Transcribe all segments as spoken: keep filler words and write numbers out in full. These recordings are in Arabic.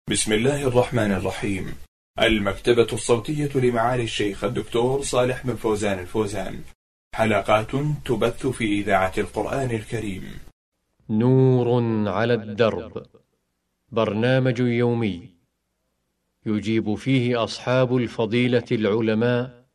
بسم الله الرحمن الرحيم. المكتبة الصوتية لمعالي الشيخ الدكتور صالح بن فوزان الفوزان، حلقات تبث في إذاعة القرآن الكريم. نور على الدرب، برنامج يومي يجيب فيه أصحاب الفضيلة العلماء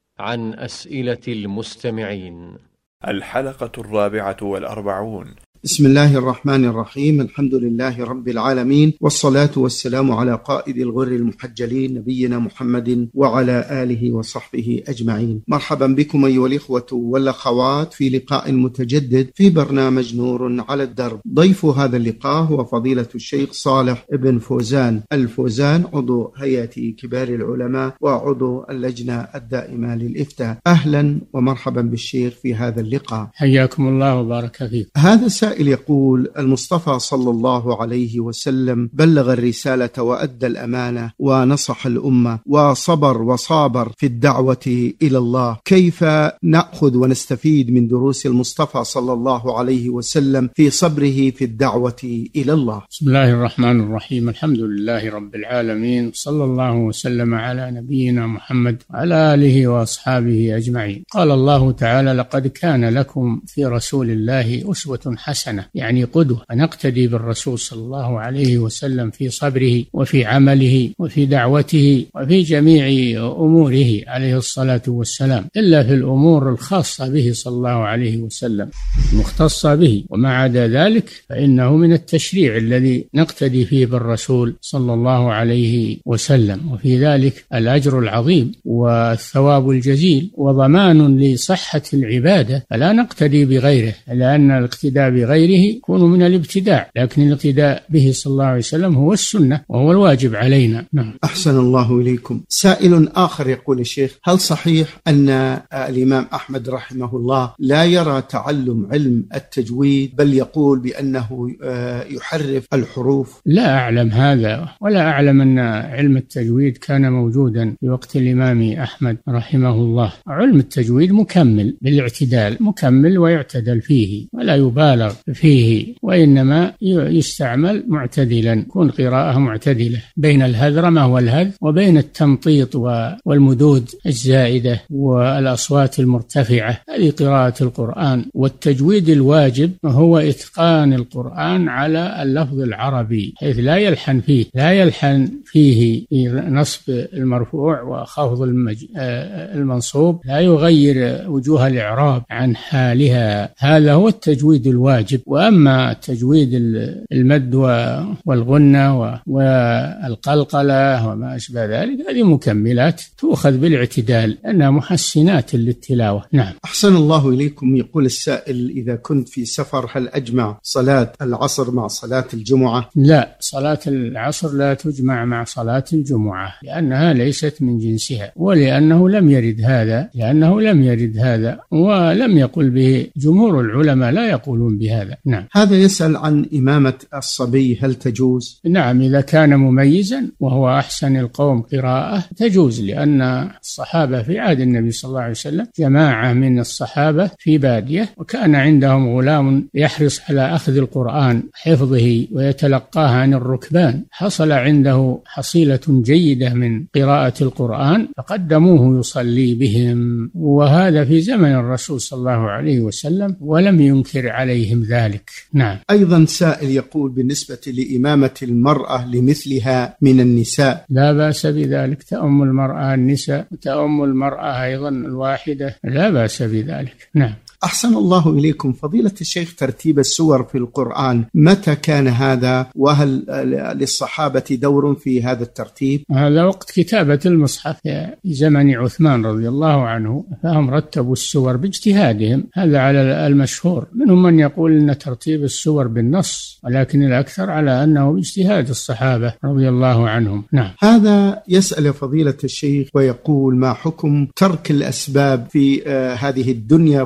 عن أسئلة المستمعين. الحلقة الرابعة والأربعون. بسم الله الرحمن الرحيم. الحمد لله رب العالمين، والصلاة والسلام على قائد الغر المحجلين نبينا محمد وعلى آله وصحبه أجمعين. مرحبا بكم أيها الإخوة والأخوات في لقاء متجدد في برنامج نور على الدرب. ضيف هذا اللقاء هو فضيلة الشيخ صالح بن فوزان الفوزان، عضو هيئة كبار العلماء وعضو اللجنة الدائمة للإفتاء. أهلا ومرحبا بالشيخ في هذا اللقاء. حياكم الله وبارك فيك. هذا سائل يقول: المصطفى صلى الله عليه وسلم بلغ الرسالة وأدى الأمانة ونصح الأمة وصبر وصابر في الدعوة إلى الله، كيف نأخذ ونستفيد من دروس المصطفى صلى الله عليه وسلم في صبره في الدعوة إلى الله؟ بسم الله الرحمن الرحيم. الحمد لله رب العالمين، صلى الله وسلم على نبينا محمد وعلى آله وأصحابه أجمعين. قال الله تعالى: لقد كان لكم في رسول الله أسوة حسنة، يعني قدوة، فنقتدي بالرسول صلى الله عليه وسلم في صبره وفي عمله وفي دعوته وفي جميع أموره عليه الصلاة والسلام، إلا في الأمور الخاصة به صلى الله عليه وسلم المختصة به، وما عدا ذلك فإنه من التشريع الذي نقتدي فيه بالرسول صلى الله عليه وسلم، وفي ذلك الأجر العظيم والثواب الجزيل وضمان لصحة العبادة، فلا نقتدي بغيره، لأن الاقتداء بغيره يكون من الابتداع، لكن الاقتداء به صلى الله عليه وسلم هو السنة وهو الواجب علينا. نعم. أحسن الله إليكم. سائل آخر يقول: الشيخ، هل صحيح أن الإمام أحمد رحمه الله لا يرى تعلم علم التجويد، بل يقول بأنه يحرف الحروف؟ لا أعلم هذا، ولا أعلم أن علم التجويد كان موجودا في وقت الإمام أحمد رحمه الله. علم التجويد مكمل بالاعتدال، مكمل ويعتدل فيه ولا يبالغ فيه، وإنما يستعمل معتدلا، يكون قراءة معتدلة بين الهذرمة والهذ وبين التمطيط والمدود الزائدة والأصوات المرتفعة. هذه قراءة القرآن. والتجويد الواجب هو إتقان القرآن على اللفظ العربي، حيث لا يلحن فيه لا يلحن فيه في نصب المرفوع وخفض المج... المنصوب، لا يغير وجوه الإعراب عن حالها. هذا هو التجويد الواجب. وأما تجويد المد والغنة والقلقلة وما أشبه ذلك، هذه مكملات تؤخذ بالاعتدال، أنها محسنات للتلاوة. نعم. أحسن الله إليكم. يقول السائل: إذا كنت في سفر هل أجمع صلاة العصر مع صلاة الجمعة؟ لا، صلاة العصر لا تجمع مع صلاة الجمعة، لأنها ليست من جنسها، ولأنه لم يرد هذا لأنه لم يرد هذا ولم يقل به جمهور العلماء، لا يقولون بهذا. نعم. هذا يسأل عن إمامة الصبي، هل تجوز؟ نعم، إذا كان مميزا وهو أحسن القوم قراءة تجوز، لأن الصحابة في عهد النبي صلى الله عليه وسلم جماعة من الصحابة في بادية، وكان عندهم غلام يحرص على أخذ القرآن حفظه ويتلقاه عن الركبان، حصل عنده حصيلة جيدة من قراءة القرآن فقدموه يصلي بهم، وهذا في زمن الرسول صلى الله عليه وسلم، ولم ينكر عليهم ذلك. نعم. أيضا سائل يقول: بالنسبة لإمامة المرأة لمثلها من النساء؟ لا بأس بذلك، تأم المرأة النساء وتأم المرأة أيضا الواحدة، لا بأس بذلك. نعم. أحسن الله إليكم. فضيلة الشيخ، ترتيب السور في القرآن متى كان هذا؟ وهل للصحابة دور في هذا الترتيب؟ هذا وقت كتابة المصحف في زمن عثمان رضي الله عنه، فهم رتبوا السور باجتهادهم، هذا على المشهور. منهم من يقول أن ترتيب السور بالنص، ولكن الأكثر على أنه باجتهاد الصحابة رضي الله عنهم. نعم. هذا يسأل فضيلة الشيخ ويقول: ما حكم ترك الأسباب في آه هذه الدنيا فضيلة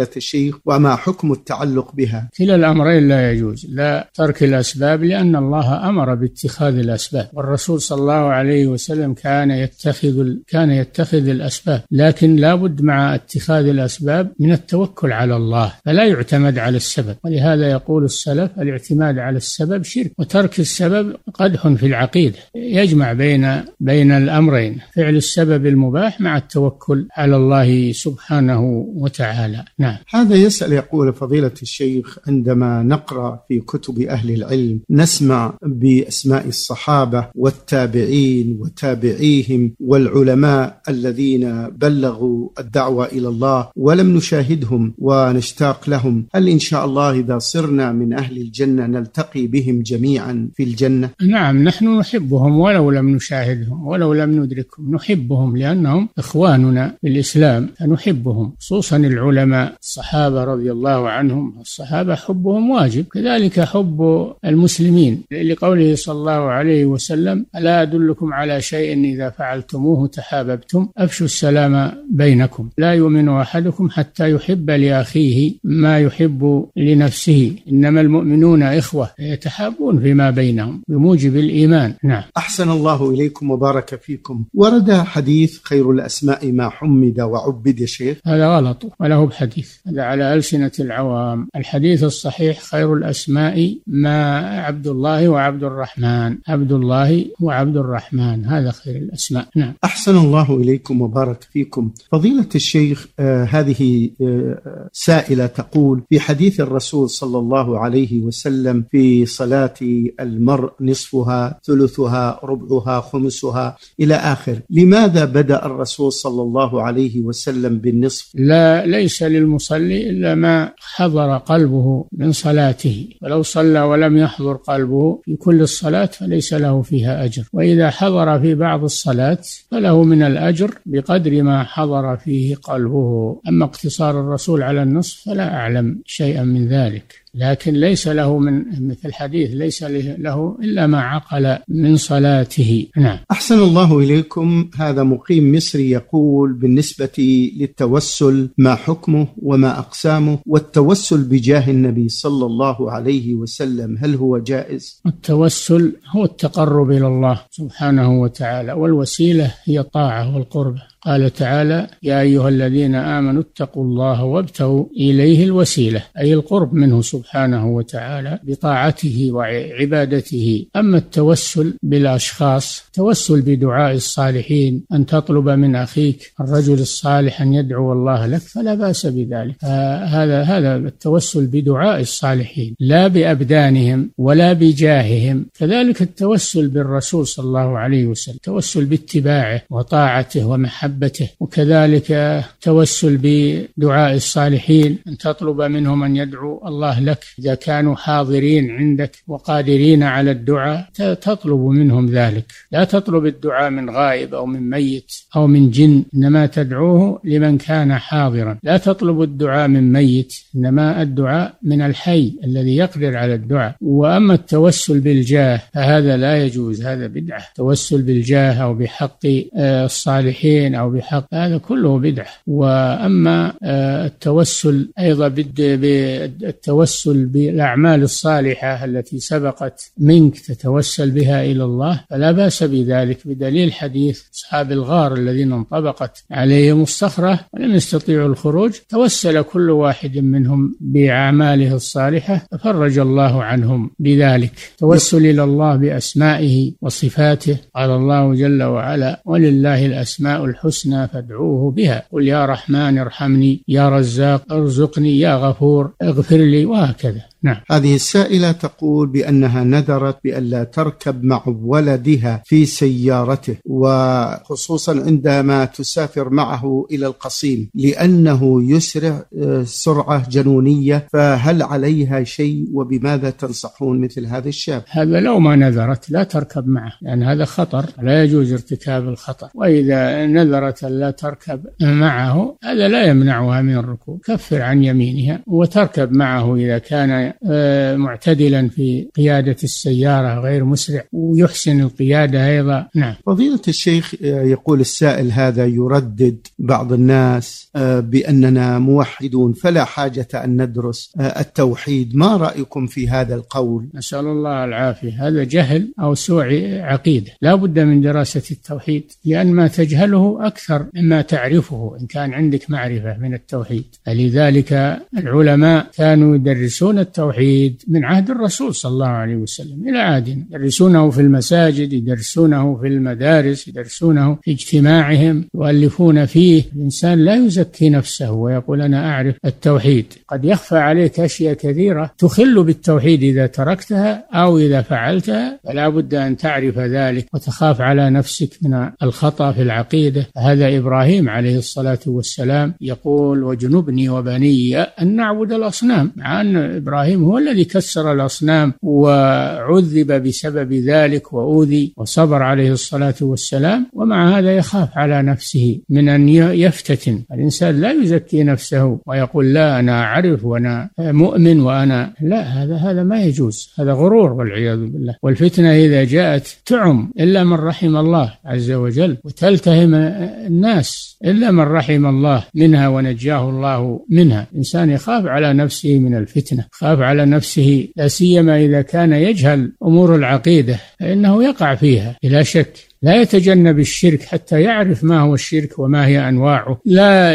الشيخ، وما حكم التعلق بها؟ كلا الأمرين لا يجوز، لا ترك الأسباب لأن الله أمر باتخاذ الأسباب، والرسول صلى الله عليه وسلم كان يتخذ كان يتخذ الأسباب، لكن لا بد مع اتخاذ الأسباب من التوكل على الله، فلا يعتمد على السبب. ولهذا يقول السلف: الاعتماد على السبب شرك، وترك السبب قدح في العقيدة. يجمع بين بين الأمرين، فعل السبب المباح مع التوكل على الله سبحانه وتعالى. نعم. هذا يسأل يقول: فضيلة الشيخ، عندما نقرأ في كتب أهل العلم نسمع بأسماء الصحابة والتابعين وتابعيهم والعلماء الذين بلغوا الدعوة إلى الله ولم نشاهدهم ونشتاق لهم، هل إن شاء الله إذا صرنا من أهل الجنة نلتقي بهم جميعا في الجنة؟ نعم، نحن نحبهم ولو لم نشاهدهم ولو لم ندركهم، نحبهم لأنهم إخواننا في الإسلام، فنحبهم، خصوصا العلماء الصحابة رضي الله عنهم. الصحابة حبهم واجب، كذلك حب المسلمين، لقوله صلى الله عليه وسلم: ألا أدلكم على شيء إذا فعلتموه تحاببتم أفشوا السلام بينكم، لا يؤمن أحدكم حتى يحب لأخيه ما يحب لنفسه، إنما المؤمنون إخوة يتحابون فيما بينهم بموجب الإيمان. نعم. أحسن الله إليكم وبارك فيكم. ورد حديث خير الأسماء ما حمد وعبد يا شيخ، هذا غلط وله بحديث، هذا على ألسنة العوام. الحديث الصحيح: خير الأسماء ما عبد الله وعبد الرحمن، عبد الله وعبد الرحمن، هذا خير الأسماء. نعم. أحسن الله إليكم وبارك فيكم. فضيلة الشيخ، آه هذه آه سائلة تقول: في حديث الرسول صلى الله عليه وسلم في صلاة المرء نصفها ثلثها ربعها خمسها إلى آخر، لماذا بدأ الرسول صلى الله عليه وسلم بالنصف؟ لا، ليس للمصلي إلا ما حضر قلبه من صلاته، ولو صلى ولم يحضر قلبه في كل الصلاة فليس له فيها أجر، وإذا حضر في بعض الصلاة فله من الأجر بقدر ما حضر فيه قلبه. أما اقتصار الرسول على النصف فلا أعلم شيئا من ذلك، لكن ليس له من مثل الحديث ليس له إلا ما عقل من صلاته. نعم. أحسن الله إليكم. هذا مقيم مصري يقول: بالنسبة للتوسل ما حكمه وما أقسامه، والتوسل بجاه النبي صلى الله عليه وسلم هل هو جائز؟ التوسل هو التقرب إلى الله سبحانه وتعالى، والوسيلة هي الطاعة والقربة. قال تعالى: يا أيها الذين آمنوا اتقوا الله وابتغوا إليه الوسيلة، أي القرب منه سبحانه وتعالى بطاعته وعبادته. أما التوسل بالأشخاص، توسل بدعاء الصالحين، أن تطلب من أخيك الرجل الصالح أن يدعو الله لك، فلا بأس بذلك. هذا هذا التوسل بدعاء الصالحين، لا بأبدانهم ولا بجاههم. كذلك التوسل بالرسول صلى الله عليه وسلم، توسل باتباعه وطاعته ومحبته، وكذلك توسل بدعاء الصالحين، أن تطلب منهم أن يدعو الله لك إذا كانوا حاضرين عندك وقادرين على الدعاء، تطلب منهم ذلك. لا تطلب الدعاء من غائب أو من ميت أو من جن، إنما تدعوه لمن كان حاضرا. لا تطلب الدعاء من ميت، إنما الدعاء من الحي الذي يقدر على الدعاء. وأما التوسل بالجاه فهذا لا يجوز، هذا بدعة. توسل بالجاه أو بحق الصالحين أو بحق، هذا كله بدعة. وأما التوسل أيضا بالتوسل بالأعمال الصالحة التي سبقت منك تتوسل بها إلى الله، فلا بأس بذلك، بدليل حديث أصحاب الغار الذين انطبقت عليهم الصخرة ولم يستطيعوا الخروج، توسل كل واحد منهم بأعماله الصالحة ففرج الله عنهم بذلك. توسل إلى الله بأسمائه وصفاته، قال الله جل وعلا: ولله الأسماء الحسنى فادعوه بها، قل يا رحمن ارحمني، يا رزاق ارزقني، يا غفور اغفر لي، وهكذا. نعم. هذه السائلة تقول بأنها نذرت بألا تركب مع ولدها في سيارته، وخصوصا عندما تسافر معه إلى القصيم، لأنه يسرع سرعة جنونية، فهل عليها شيء؟ وبماذا تنصحون مثل هذا الشاب؟ هذا لو ما نذرت لا تركب معه، لأن هذا خطر، لا يجوز ارتكاب الخطر. وإذا نذرت لا تركب معه، هذا لا يمنعها من الركوب، كفر عن يمينها وتركب معه إذا كان يكون معتدلا في قيادة السيارة غير مسرع، ويحسن القيادة أيضا. نعم. فضيلة الشيخ، يقول السائل هذا يردد بعض الناس بأننا موحدون فلا حاجة أن ندرس التوحيد، ما رأيكم في هذا القول؟ نسأل الله العافية. هذا جهل أو سوء عقيدة. لا بد من دراسة التوحيد، لأن ما تجهله أكثر مما تعرفه إن كان عندك معرفة من التوحيد. فلذلك العلماء كانوا يدرسون التوحيد من عهد الرسول صلى الله عليه وسلم إلى عهدنا، يدرسونه في المساجد، يدرسونه في المدارس، يدرسونه في اجتماعهم، يؤلفون فيه. الإنسان لا يزكي نفسه ويقول أنا أعرف التوحيد. قد يخفى عليك أشياء كثيرة تخل بالتوحيد إذا تركتها أو إذا فعلتها، فلا بد أن تعرف ذلك وتخاف على نفسك من الخطأ في العقيدة. هذا إبراهيم عليه الصلاة والسلام يقول وجنبني وبني أن نعبد الأصنام، مع أن إبراهيم هو الذي كسر الأصنام وعذب بسبب ذلك وأوذي، وصبر عليه الصلاة والسلام، ومع هذا يخاف على نفسه من أن يفتتن. الإنسان لا يزكي نفسه ويقول لا أنا أعرف وأنا مؤمن وأنا لا، هذا هذا ما يجوز، هذا غرور والعياذ بالله. والفتنة إذا جاءت تعم إلا من رحم الله عز وجل، وتلتهم الناس إلا من رحم الله منها ونجاه الله منها. الإنسان يخاف على نفسه من الفتنة، خاف على نفسه، لا سيما إذا كان يجهل أمور العقيدة فإنه يقع فيها بلا شك. لا يتجنب الشرك حتى يعرف ما هو الشرك وما هي أنواعه، لا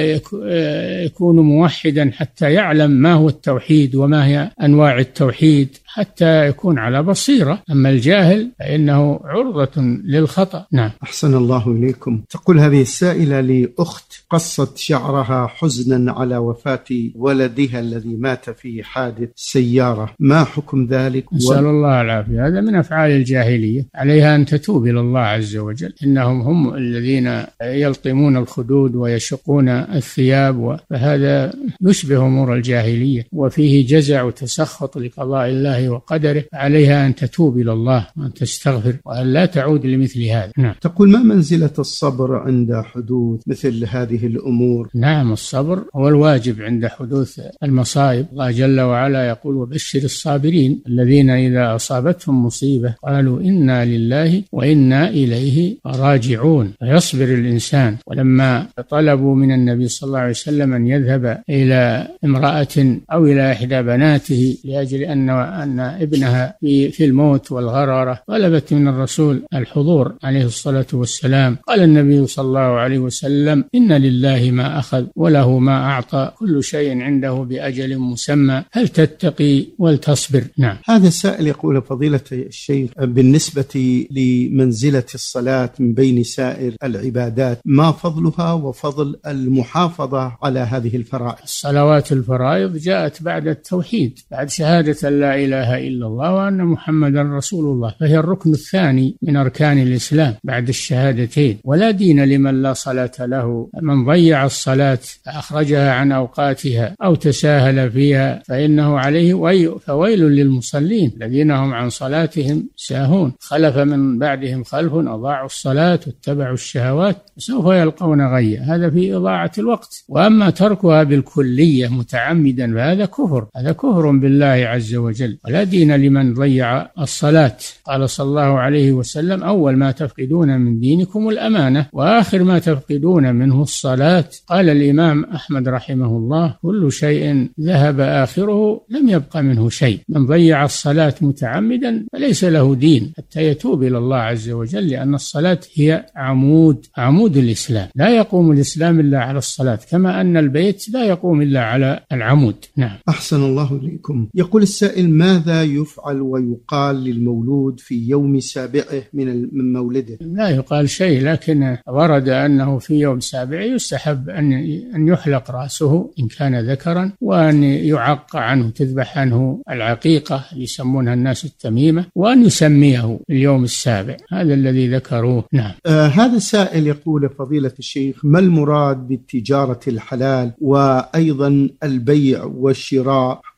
يكون موحدا حتى يعلم ما هو التوحيد وما هي أنواع التوحيد، حتى يكون على بصيرة. أما الجاهل فإنه عرضة للخطأ. نعم. أحسن الله إليكم. تقول هذه السائلة لأخت قصت شعرها حزنا على وفاة ولدها الذي مات في حادث سيارة، ما حكم ذلك؟ نسأل و... الله العافية. هذا من أفعال الجاهلية، عليها أن تتوب إلى الله عز وجل. إنهم هم الذين يلطمون الخدود ويشقون الثياب، فهذا يشبه أمور الجاهلية وفيه جزع وتسخط لقضاء الله وقدره. عليها أن تتوب إلى الله وأن تستغفر وأن لا تعود لمثل هذا. نعم. تقول ما منزلة الصبر عند حدوث مثل هذه الأمور؟ نعم، الصبر هو الواجب عند حدوث المصائب. الله جل وعلا يقول وبشر الصابرين الذين إذا أصابتهم مصيبة قالوا إنا لله وإنا إليه راجعون. فيصبر الإنسان. ولما طلبوا من النبي صلى الله عليه وسلم أن يذهب إلى امرأة أو إلى إحدى بناته لأجل أن أن ابنها في في الموت والغرارة، طلبت من الرسول الحضور عليه الصلاة والسلام. قال النبي صلى الله عليه وسلم إن لله ما أخذ وله ما أعطى، كل شيء عنده بأجل مسمى، هل تتقي ولتصبر؟ نعم. هذا السائل يقول فضيلة الشيخ بالنسبة لمنزلة الصلاة من بين سائر العبادات، ما فضلها وفضل المحافظة على هذه الفرائض؟ الصلوات الفرائض جاءت بعد التوحيد، بعد شهادة لا إله إلا الله وأن محمدا رسول الله، فهي الركن الثاني من أركان الإسلام بعد الشهادتين. ولا دين لمن لا صلاة له. من ضيع الصلاة أخرجها عن أوقاتها أو تساهل فيها فإنه عليه وي فويل للمصلين الذين هم عن صلاتهم ساهون، خلف من بعدهم خلف أضاعوا الصلاة واتبعوا الشهوات سوف يلقون غيا. هذا في إضاعة الوقت. وأما تركها بالكلية متعمدا فهذا كفر، هذا كفر بالله عز وجل. ولا دين لمن ضيع الصلاة. قال صلى الله عليه وسلم أول ما تفقدون من دينكم الأمانة وآخر ما تفقدون منه الصلاة. قال الإمام أحمد رحمه الله كل شيء ذهب آخره لم يبق منه شيء. من ضيع الصلاة متعمدا فليس له دين حتى يتوب إلى الله عز وجل، لأن الصلاة هي عمود عمود الإسلام. لا يقوم الإسلام إلا على الصلاة، كما أن البيت لا يقوم إلا على العمود. نعم. أحسن الله إليكم. يقول السائل ماذا يفعل ويقال للمولود في يوم سابعه من مولده؟ لا يقال شيء، لكن ورد أنه في يوم سابعه يستحب أن أن يحلق رأسه إن كان ذكرا، وأن يعق عنه، تذبح عنه العقيقة اللي يسمونها الناس التميمة، وأن يسميه اليوم السابع. هذا الذي ذكروه. نعم. آه هذا سائل يقول فضيلة الشيخ ما المراد بالتجارة الحلال وأيضا البيع والشراء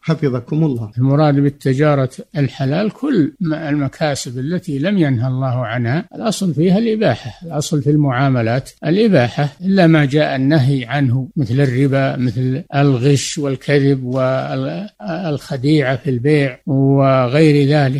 حفظكم الله. المراد بالتجارة الحلال كل المكاسب التي لم ينهى الله عنها، الأصل فيها الإباحة، الأصل في المعاملات الإباحة، إلا ما جاء النهي عنه مثل الربا، مثل الغش والكذب والخديعة في البيع وغير ذلك.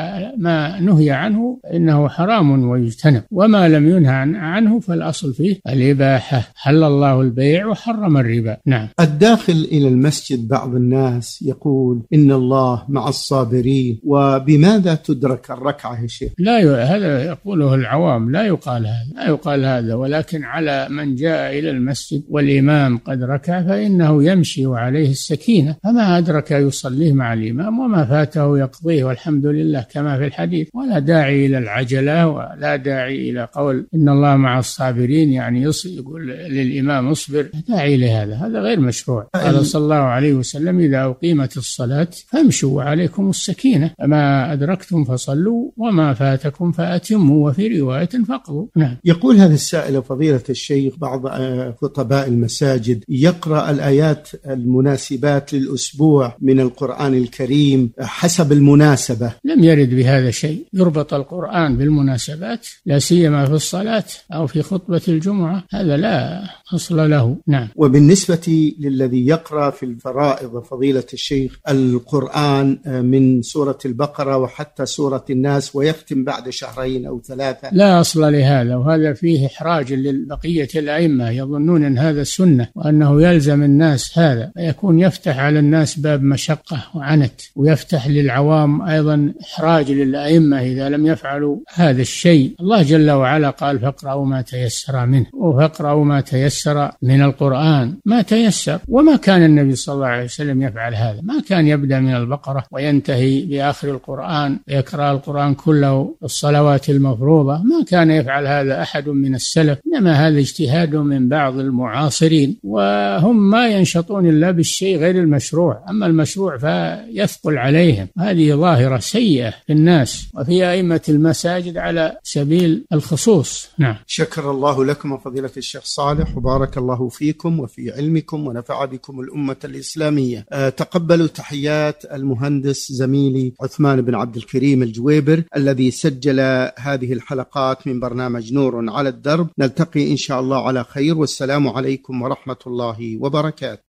ما نهي عنه إنه حرام ويجتنب، وما لم ينهى عنه فالأصل فيه الإباحة. حل الله البيع وحرم الربا. نعم. الداخل إلى المسجد بعض الناس يقول إن الله مع الصابرين، وبماذا تدرك الركعة يا شيخ؟ لا ي... هذا يقوله العوام، لا يقال هذا، لا يقال هذا، ولكن على من جاء إلى المسجد والإمام قد ركع فإنه يمشي وعليه السكينة، فما أدرك يصليه مع الإمام وما فاته يقضيه، والحمد لله كما في الحديث. ولا داعي إلى العجلة، ولا داعي إلى قول إن الله مع الصابرين، يعني يقول للإمام اصبر، داعي لهذا، هذا غير مشروع. قال صلى الله عليه وسلم إذا أقيمت الصلاة فامشوا وعليكم السكينة، فما أدركتم فصلوا وما فاتكم فأتموا، وفي رواية فقضوا. نعم. يقول هذا السائل فضيلة الشيخ بعض خطباء المساجد يقرأ الآيات المناسبات للأسبوع من القرآن الكريم حسب المناسبة. لم يرد بهذا شيء، يربط القرآن بالمناسبات لا سيما في الصلاة أو في خطبة الجمعة، هذا لا أصل له. نعم. وبالنسبة للذي يقرأ في الفرائض فضيلة الشيخ القرآن من سورة البقرة وحتى سورة الناس ويختم بعد شهرين أو ثلاثة، لا أصل لهذا، وهذا فيه إحراج للبقية الأئمة، يظنون أن هذا السنة وأنه يلزم الناس هذا، يكون يفتح على الناس باب مشقة وعنت، ويفتح للعوام أيضا إحراج للأئمة إذا لم يفعلوا هذا الشيء. الله جل وعلا قال فاقرأوا ما تيسر منه، وفاقرأوا ما تيسر من القرآن، ما تيسر. وما كان النبي صلى الله عليه وسلم يفعل هذا، ما كان يبدأ من البقرة وينتهي بآخر القرآن، يقرأ القرآن كله الصلوات المفروضة، ما كان يفعل هذا أحد من السلف، إنما هذا اجتهاد من بعض المعاصرين، وهم ما ينشطون إلا بالشيء غير المشروع، أما المشروع فيثقل عليهم. هذه ظاهرة سيئة في الناس وفي أئمة المساجد على سبيل الخصوص. نعم. شكر الله لكم فضيلة الشيخ صالح، وبارك الله فيكم وفي علمكم ونفع بكم الأمة الإسلامية. أه تقبلوا تحيات المهندس زميلي عثمان بن عبد الكريم الجويبر الذي سجل هذه الحلقات من برنامج نور على الدرب. نلتقي إن شاء الله على خير، والسلام عليكم ورحمة الله وبركاته.